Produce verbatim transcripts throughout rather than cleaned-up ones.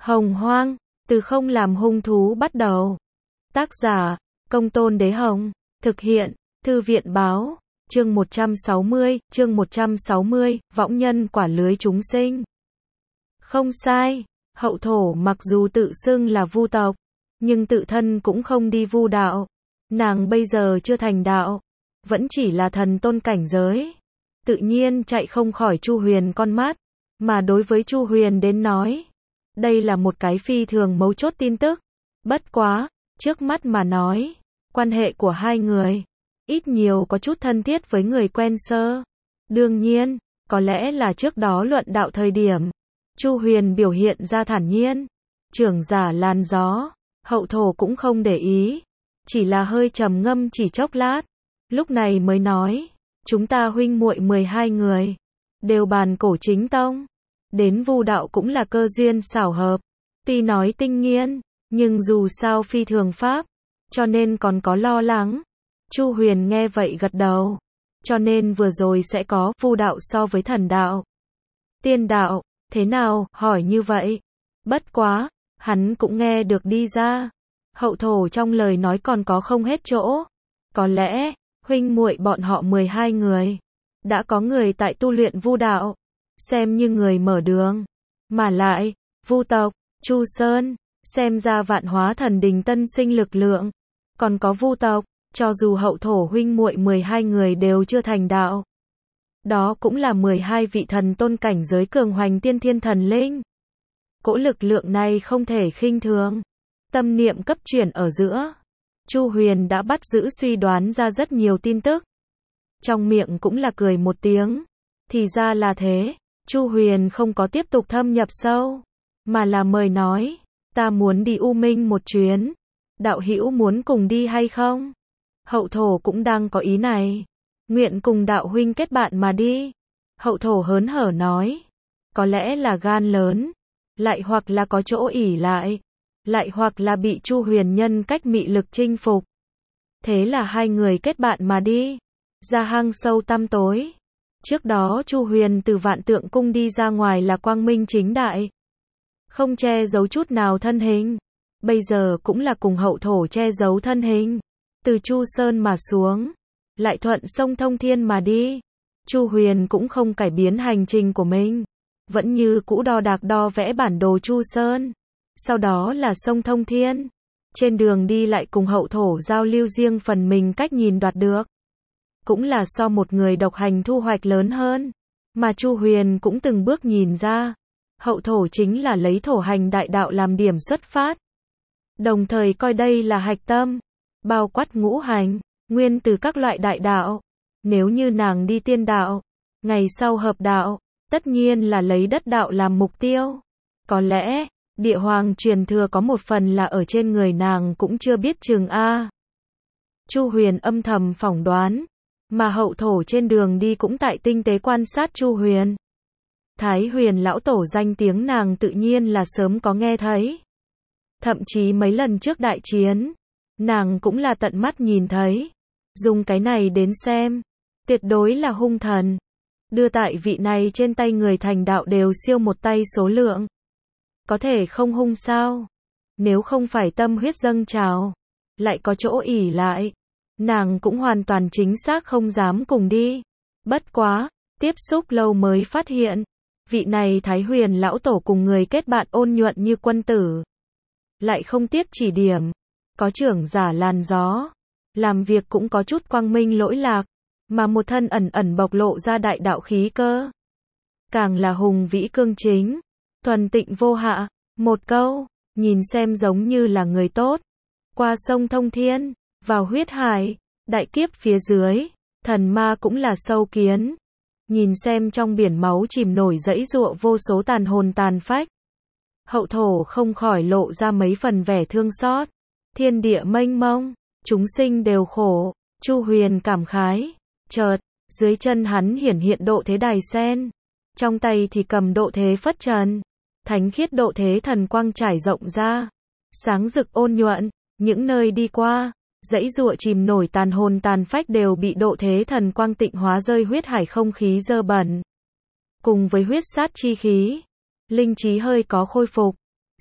Hồng Hoang, từ không làm hung thú bắt đầu. Tác giả, Công Tôn Đế Hồng. Thực hiện, Thư viện Báo. Chương một trăm sáu mươi, chương một trăm sáu mươi, võng nhân quả lưới chúng sinh. Không sai, hậu thổ mặc dù tự xưng là vu tộc, nhưng tự thân cũng không đi vu đạo. Nàng bây giờ chưa thành đạo, vẫn chỉ là thần tôn cảnh giới. Tự nhiên chạy không khỏi Chu Huyền con mắt, mà đối với Chu Huyền đến nói, đây là một cái phi thường mấu chốt tin tức. Bất quá, trước mắt mà nói, quan hệ của hai người, ít nhiều có chút thân thiết với người quen sơ. Đương nhiên, có lẽ là trước đó luận đạo thời điểm, Chu Huyền biểu hiện ra thản nhiên. Trưởng giả làn gió, hậu thổ cũng không để ý, chỉ là hơi trầm ngâm chỉ chốc lát, lúc này mới nói, chúng ta huynh muội mười hai người, đều bàn cổ chính tông, đến vu đạo cũng là cơ duyên xảo hợp. Tuy nói tinh nghiên, nhưng dù sao phi thường pháp, cho nên còn có lo lắng. Chu Huyền nghe vậy gật đầu, cho nên vừa rồi sẽ có vu đạo so với thần đạo. Tiên đạo, thế nào, hỏi như vậy. Bất quá, hắn cũng nghe được đi ra. Hậu thổ trong lời nói còn có không hết chỗ. Có lẽ, huynh muội bọn họ mười hai người, đã có người tại tu luyện vu đạo, xem như người mở đường. Mà lại, vu tộc, Chu Sơn, xem ra vạn hóa thần đình tân sinh lực lượng. Còn có vu tộc, cho dù hậu thổ huynh muội mười hai người đều chưa thành đạo, đó cũng là mười hai vị thần tôn cảnh giới cường hoành tiên thiên thần linh. Cỗ lực lượng này không thể khinh thường. Tâm niệm cấp chuyển ở giữa, Chu Huyền đã bắt giữ suy đoán ra rất nhiều tin tức. Trong miệng cũng là cười một tiếng. Thì ra là thế. Chu Huyền không có tiếp tục thâm nhập sâu, mà là mời nói, ta muốn đi U Minh một chuyến. Đạo hữu muốn cùng đi hay không? Hậu thổ cũng đang có ý này. Nguyện cùng đạo huynh kết bạn mà đi. Hậu thổ hớn hở nói. Có lẽ là gan lớn, lại hoặc là có chỗ ỷ lại, lại hoặc là bị Chu Huyền nhân cách mị lực chinh phục. Thế là hai người kết bạn mà đi, ra hang sâu tăm tối. Trước đó Chu Huyền từ Vạn Tượng Cung đi ra ngoài là quang minh chính đại, không che giấu chút nào thân hình. Bây giờ cũng là cùng hậu thổ che giấu thân hình, từ Chu Sơn mà xuống, lại thuận sông Thông Thiên mà đi. Chu Huyền cũng không cải biến hành trình của mình, vẫn như cũ đo đạc đo vẽ bản đồ Chu Sơn, sau đó là sông Thông Thiên. Trên đường đi lại cùng hậu thổ giao lưu riêng phần mình cách nhìn đoạt được, cũng là so một người độc hành thu hoạch lớn hơn. Mà Chu Huyền cũng từng bước nhìn ra, hậu thổ chính là lấy thổ hành đại đạo làm điểm xuất phát, đồng thời coi đây là hạch tâm, bao quát ngũ hành, nguyên từ các loại đại đạo. Nếu như nàng đi tiên đạo, ngày sau hợp đạo, tất nhiên là lấy đất đạo làm mục tiêu. Có lẽ, địa hoàng truyền thừa có một phần là ở trên người nàng cũng chưa biết chừng a. Chu Huyền âm thầm phỏng đoán, mà hậu thổ trên đường đi cũng tại tinh tế quan sát Chu Huyền. Thái Huyền lão tổ danh tiếng nàng tự nhiên là sớm có nghe thấy. Thậm chí mấy lần trước đại chiến, nàng cũng là tận mắt nhìn thấy. Dùng cái này đến xem, tuyệt đối là hung thần. Đưa tại vị này trên tay người thành đạo đều siêu một tay số lượng. Có thể không hung sao? Nếu không phải tâm huyết dâng trào, lại có chỗ ỷ lại, nàng cũng hoàn toàn chính xác không dám cùng đi. Bất quá, tiếp xúc lâu mới phát hiện, vị này Thái Huyền lão tổ cùng người kết bạn ôn nhuận như quân tử, lại không tiếc chỉ điểm, có trưởng giả làn gió, làm việc cũng có chút quang minh lỗi lạc, mà một thân ẩn ẩn bộc lộ ra đại đạo khí cơ, càng là hùng vĩ cương chính, thuần tịnh vô hạ. Một câu, nhìn xem giống như là người tốt. Qua sông Thông Thiên, vào huyết hải, đại kiếp phía dưới, thần ma cũng là sâu kiến. Nhìn xem trong biển máu chìm nổi dãy giụa vô số tàn hồn tàn phách. Hậu thổ không khỏi lộ ra mấy phần vẻ thương xót. Thiên địa mênh mông, chúng sinh đều khổ. Chu Huyền cảm khái. Chợt, dưới chân hắn hiển hiện độ thế đài sen, trong tay thì cầm độ thế phất trần. Thánh khiết độ thế thần quang trải rộng ra, sáng rực ôn nhuận. Những nơi đi qua, dãy giụa chìm nổi tàn hồn tàn phách đều bị độ thế thần quang tịnh hóa, rơi huyết hải không khí dơ bẩn. Cùng với huyết sát chi khí, linh trí hơi có khôi phục.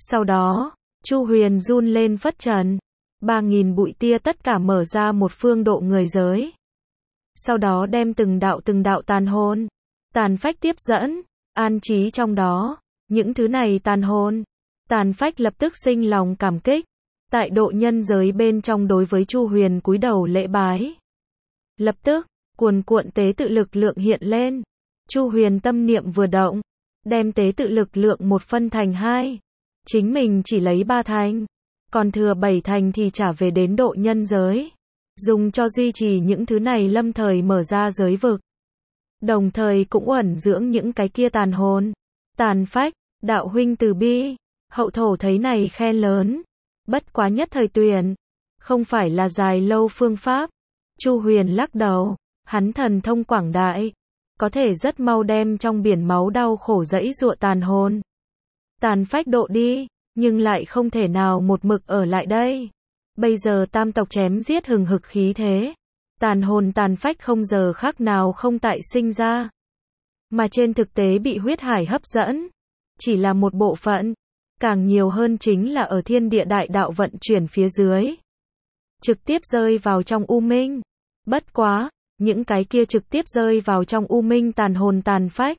Sau đó, Chu Huyền run lên phất trần. Ba nghìn bụi tia tất cả mở ra một phương độ người giới. Sau đó đem từng đạo từng đạo tàn hồn, tàn phách tiếp dẫn, an trí trong đó. Những thứ này tàn hồn, tàn phách lập tức sinh lòng cảm kích. Tại độ nhân giới bên trong đối với Chu Huyền cúi đầu lễ bái. Lập tức, cuồn cuộn tế tự lực lượng hiện lên. Chu Huyền tâm niệm vừa động, đem tế tự lực lượng một phân thành hai. Chính mình chỉ lấy ba thành, còn thừa bảy thành thì trả về đến độ nhân giới. Dùng cho duy trì những thứ này lâm thời mở ra giới vực. Đồng thời cũng ẩn dưỡng những cái kia tàn hồn, tàn phách. Đạo huynh từ bi. Hậu thổ thấy này khen lớn. Bất quá nhất thời tuyển, không phải là dài lâu phương pháp. Chu Huyền lắc đầu, hắn thần thông quảng đại, có thể rất mau đem trong biển máu đau khổ dẫy dụa tàn hồn, tàn phách độ đi, nhưng lại không thể nào một mực ở lại đây. Bây giờ tam tộc chém giết hừng hực khí thế, tàn hồn tàn phách không giờ khác nào không tại sinh ra, mà trên thực tế bị huyết hải hấp dẫn, chỉ là một bộ phận. Càng nhiều hơn chính là ở thiên địa đại đạo vận chuyển phía dưới. Trực tiếp rơi vào trong u minh. Bất quá, những cái kia trực tiếp rơi vào trong u minh tàn hồn tàn phách.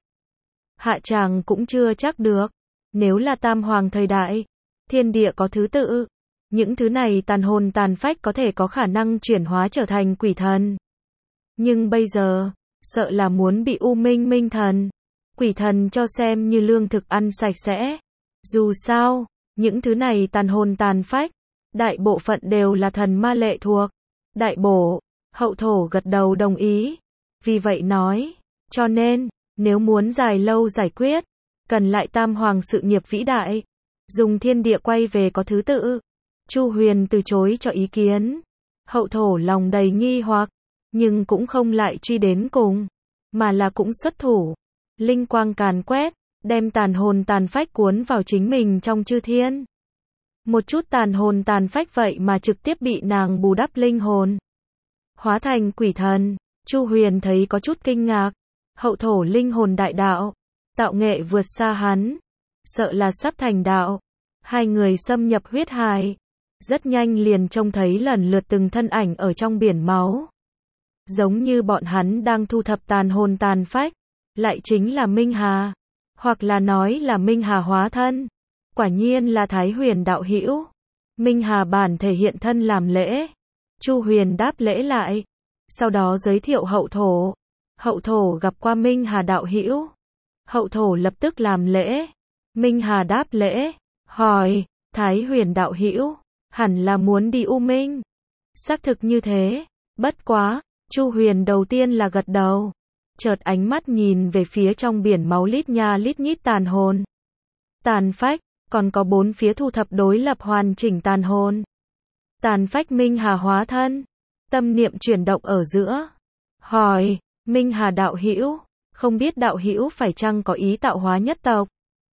Hạ tràng cũng chưa chắc được. Nếu là tam hoàng thời đại, thiên địa có thứ tự. Những thứ này tàn hồn tàn phách có thể có khả năng chuyển hóa trở thành quỷ thần. Nhưng bây giờ, sợ là muốn bị u minh minh thần, quỷ thần cho xem như lương thực ăn sạch sẽ. Dù sao, những thứ này tàn hồn tàn phách, đại bộ phận đều là thần ma lệ thuộc. Đại bổ, hậu thổ gật đầu đồng ý. Vì vậy nói, cho nên, nếu muốn dài lâu giải quyết, cần lại tam hoàng sự nghiệp vĩ đại. Dùng thiên địa quay về có thứ tự. Chu Huyền từ chối cho ý kiến. Hậu thổ lòng đầy nghi hoặc, nhưng cũng không lại truy đến cùng, mà là cũng xuất thủ. Linh quang càn quét, đem tàn hồn tàn phách cuốn vào chính mình trong chư thiên. Một chút tàn hồn tàn phách vậy mà trực tiếp bị nàng bù đắp linh hồn, hóa thành quỷ thần. Chu Huyền thấy có chút kinh ngạc. Hậu thổ linh hồn đại đạo, tạo nghệ vượt xa hắn, sợ là sắp thành đạo. Hai người xâm nhập huyết hải, rất nhanh liền trông thấy lần lượt từng thân ảnh ở trong biển máu. Giống như bọn hắn đang thu thập tàn hồn tàn phách, lại chính là Minh Hà. Hoặc là nói là Minh Hà hóa thân. Quả nhiên là Thái Huyền đạo hữu. Minh Hà bản thể hiện thân làm lễ. Chu Huyền đáp lễ lại. Sau đó giới thiệu hậu thổ. Hậu thổ gặp qua Minh Hà đạo hữu. Hậu thổ lập tức làm lễ. Minh Hà đáp lễ. Hỏi, Thái Huyền đạo hữu, hẳn là muốn đi U Minh. Xác thực như thế. Bất quá, Chu Huyền đầu tiên là gật đầu. Chợt ánh mắt nhìn về phía trong biển máu lít nha lít nhít tàn hồn, tàn phách, còn có bốn phía thu thập đối lập hoàn chỉnh tàn hồn, tàn phách. Minh Hà hóa thân, tâm niệm chuyển động ở giữa. Hỏi, Minh Hà đạo hữu, không biết đạo hữu phải chăng có ý tạo hóa nhất tộc?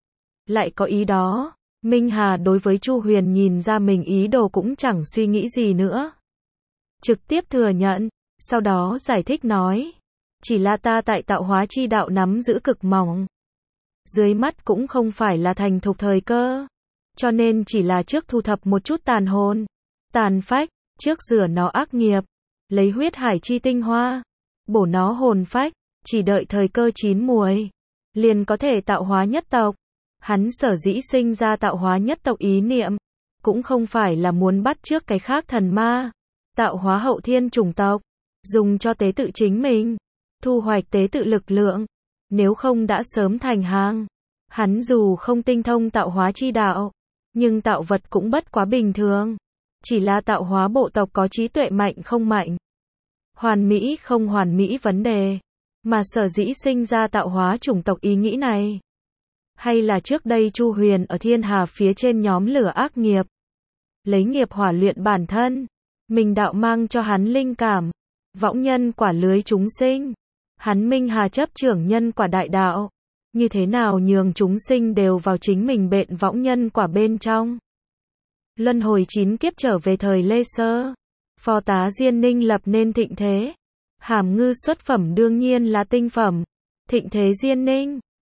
Lại có ý đó. Minh Hà đối với Chu Huyền nhìn ra mình ý đồ cũng chẳng suy nghĩ gì nữa, trực tiếp thừa nhận, sau đó giải thích nói. Chỉ là ta tại tạo hóa chi đạo nắm giữ cực mỏng. Dưới mắt cũng không phải là thành thục thời cơ. Cho nên chỉ là trước thu thập một chút tàn hồn, tàn phách, trước rửa nó ác nghiệp. Lấy huyết hải chi tinh hoa, bổ nó hồn phách, chỉ đợi thời cơ chín muồi, liền có thể tạo hóa nhất tộc. Hắn sở dĩ sinh ra tạo hóa nhất tộc ý niệm, cũng không phải là muốn bắt chước cái khác thần ma, tạo hóa hậu thiên chủng tộc, dùng cho tế tự chính mình. Thu hoạch tế tự lực lượng, nếu không đã sớm thành hàng. Hắn dù không tinh thông tạo hóa chi đạo, nhưng tạo vật cũng bất quá bình thường. Chỉ là tạo hóa bộ tộc có trí tuệ mạnh không mạnh, hoàn mỹ không hoàn mỹ vấn đề, mà sở dĩ sinh ra tạo hóa chủng tộc ý nghĩ này. Hay là trước đây Chu Huyền ở thiên hà phía trên nhóm lửa ác nghiệp, lấy nghiệp hỏa luyện bản thân, mình đạo mang cho hắn linh cảm, võng nhân quả lưới chúng sinh. Hắn Minh Hà chấp trưởng nhân quả đại đạo, như thế nào nhường chúng sinh đều vào chính mình bện võng nhân quả bên trong. Luân hồi chín kiếp trở về thời Lê Sơ, phò tá Diên Ninh lập nên thịnh thế. Hàm ngư xuất phẩm đương nhiên là tinh phẩm, thịnh thế Diên Ninh.